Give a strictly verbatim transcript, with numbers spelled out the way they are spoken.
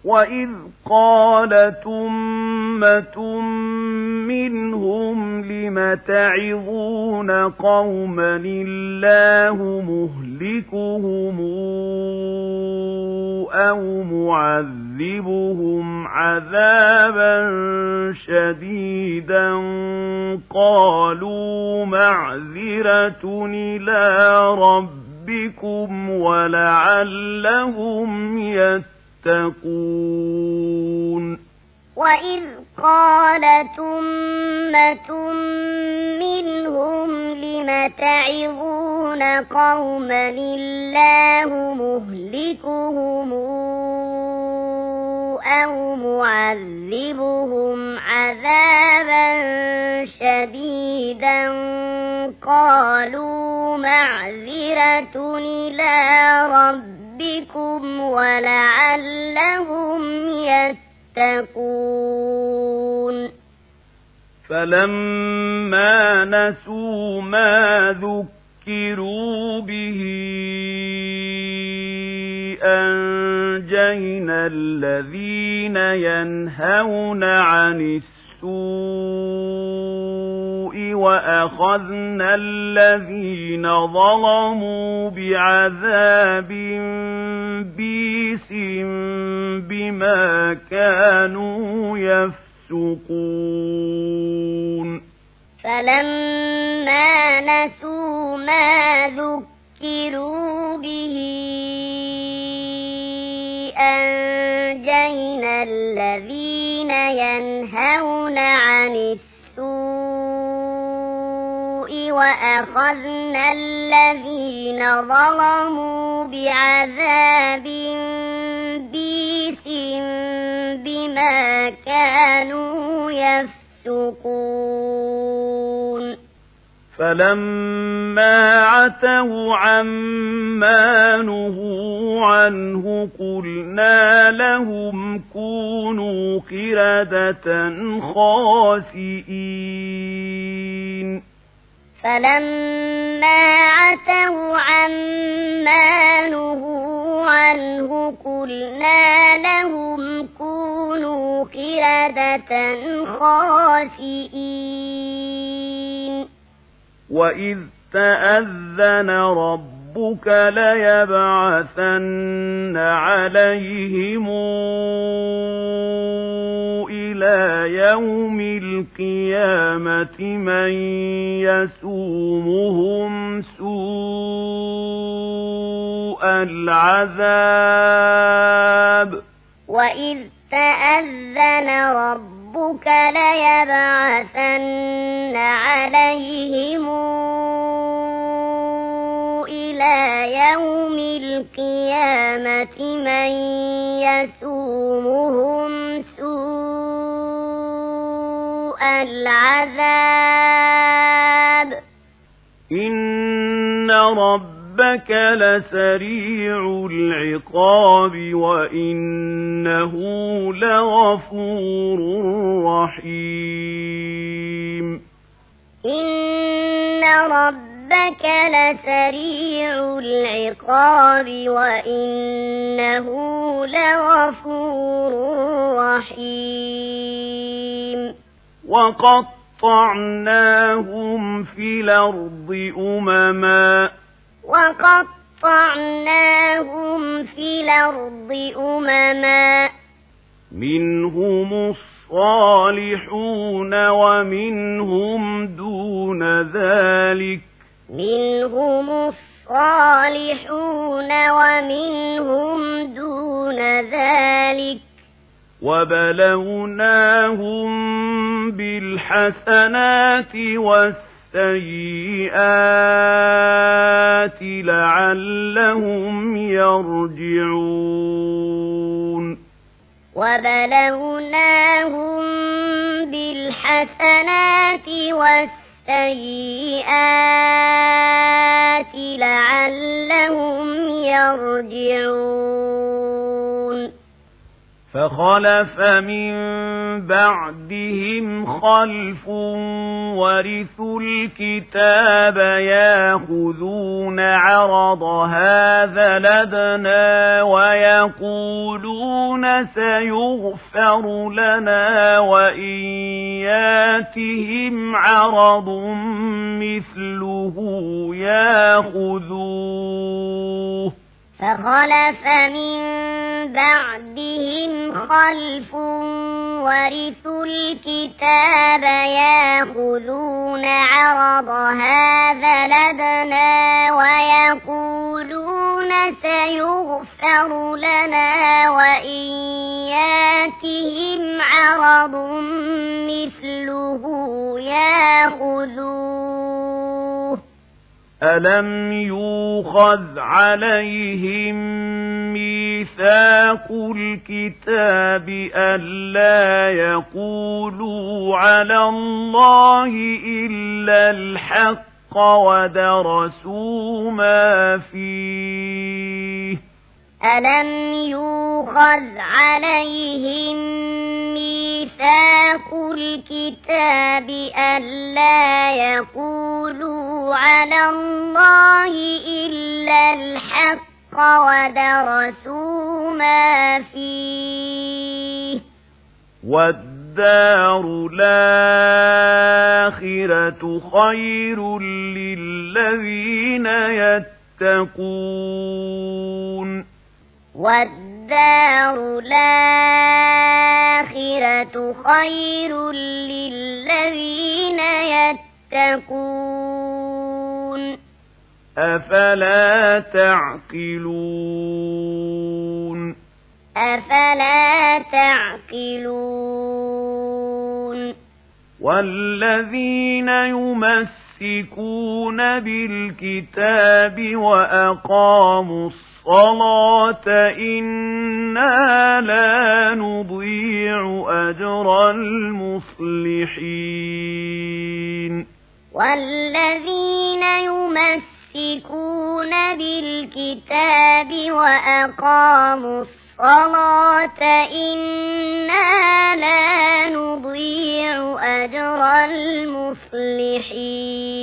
وَإِذْ قَالَتْ أُمَّةٌ مِّنْهُمْ لِمَ تَعِظُونَ قَوْمًا اللَّهُ مُهْلِكُهُمْ أَوْ مُعَذِّبُهُمْ عَذَابًا شَدِيدًا قَالُوا مَعْذِرَةٌ إِلَىٰ رَبِّكُمْ وَلَعَلَّهُمْ يَتَّقُونَ وَإِذْ قَالَتْ أُمَّةٌ مِّنْهُمْ لِمَ تَعِظُونَ قَوْمًا اللَّهُ مُهْلِكُهُمْ أَوْ مُعَذِّبُهُمْ عَذَابًا شَدِيدًا قَالُوا مَعْذِرَةٌ إِلَىٰ رَبِّكُمْ وَلَعَلَّهُمْ يَتَّقُونَ فَلَمَّا نَسُوا مَا ذُكِّرُوا بِهِ أَنجَيْنَا الَّذِينَ يَنْهَوْنَ عَنِ السُّوءِ وَأَخَذْنَا الَّذِينَ ظَلَمُوا بِعَذَابٍ بِئْسٍ بِمَا كَانُوا يَفْسُقُونَ فَلَمَّا نَسُوا مَا ذُكِّرُوا بِهِ أَنجَيْنَا الَّذِينَ يَنْهَوْنَ عَنِ السُّوءِ وَأَخَذْنَا الَّذِينَ ظَلَمُوا بِعَذَابٍ بِئْسٍ بِمَا كَانُوا يَفْسُقُونَ فَلَمَّا عَتَوْا عَمَّا نُهُوا عَنْهُ قُلْنَا لَهُمْ كُونُوا قِرَدَةً خَاسِئِينَ فَلَمَّا عَتَوْا عَمَّا نُهُوا عَنْهُ قُلْنَا لَهُمْ كُونُوا قِرَدَةً خَاسِئِينَ وَإِذْ تَأَذَّنَ رَبُّكَ لَيَبْعَثَنَّ عَلَيْهِمْ إِلَى يَوْمِ الْقِيَامَةِ مَن يَسُومُهُمْ سُوءَ الْعَذَابِ وَإِذْ تَأَذَّنَ رَبُّكَ رَبُّكَ لَيَبْعَثَنَّ عَلَيْهِمْ إِلَى يَوْمِ الْقِيَامَةِ مَن يَسُومُهُمْ سُوءَ الْعَذَابِ إِنَّ رَبَّكَ لَسَرِيعُ الْعِقَابِ وَإِنَّهُ لَغَفُورٌ رَّحِيمٌ إِنَّ رَبَّكَ لَسَرِيعُ الْعِقَابِ وَإِنَّهُ لَغَفُورٌ رَّحِيمٌ وَقَطَّعْنَاهُمْ فِي الْأَرْضِ أُمَمًا وَقَطَّعْنَاهُمْ فِي الْأَرْضِ أُمَمًا مِنْهُمُ الصَّالِحُونَ وَمِنْهُمْ دُونَ ذَلِكَ مِنْهُمُ الصَّالِحُونَ وَمِنْهُمْ دُونَ ذَلِكَ وَبَلَوْنَاهُمْ بِالْحَسَنَاتِ وَالسَّيِّئَاتِ لَعَلَّهُمْ يَرْجِعُونَ وَبَلَوْنَاهُمْ بِالْحَسَنَاتِ وَالسَّيِّئَاتِ لَعَلَّهُمْ يَرْجِعُونَ فخلف من بعدهم خلف ورثوا الكتاب ياخذون عرض هذا لدنا ويقولون سيغفر لنا وإن ياتهم عرض مثله ياخذوه فخلف من بعدهم خلف ورثوا الكتاب ياخذون عرض هذا لدنا ويقولون سيغفر لنا وإن ياتهم عرض مثله ياخذوه ألم يؤخذ عليهم ميثاق الكتاب ألا يقولوا على الله إلا الحق ودرسوا ما فيه ألم يؤخذ عليهم ميثاق الكتاب ألا يقولوا على الله إلا الحق ودرسوا ما فيه والدار الآخرة خير للذين يتقون والدار الآخرة خير للذين يتقون أفلا تعقلون أفلا تعقلون والذين يمسكون بالكتاب وأقاموا الصلاة الصلاة إنا لا نضيع أجر المصلحين والذين يمسكون بالكتاب وأقاموا الصلاة إنا لا نضيع أجر المصلحين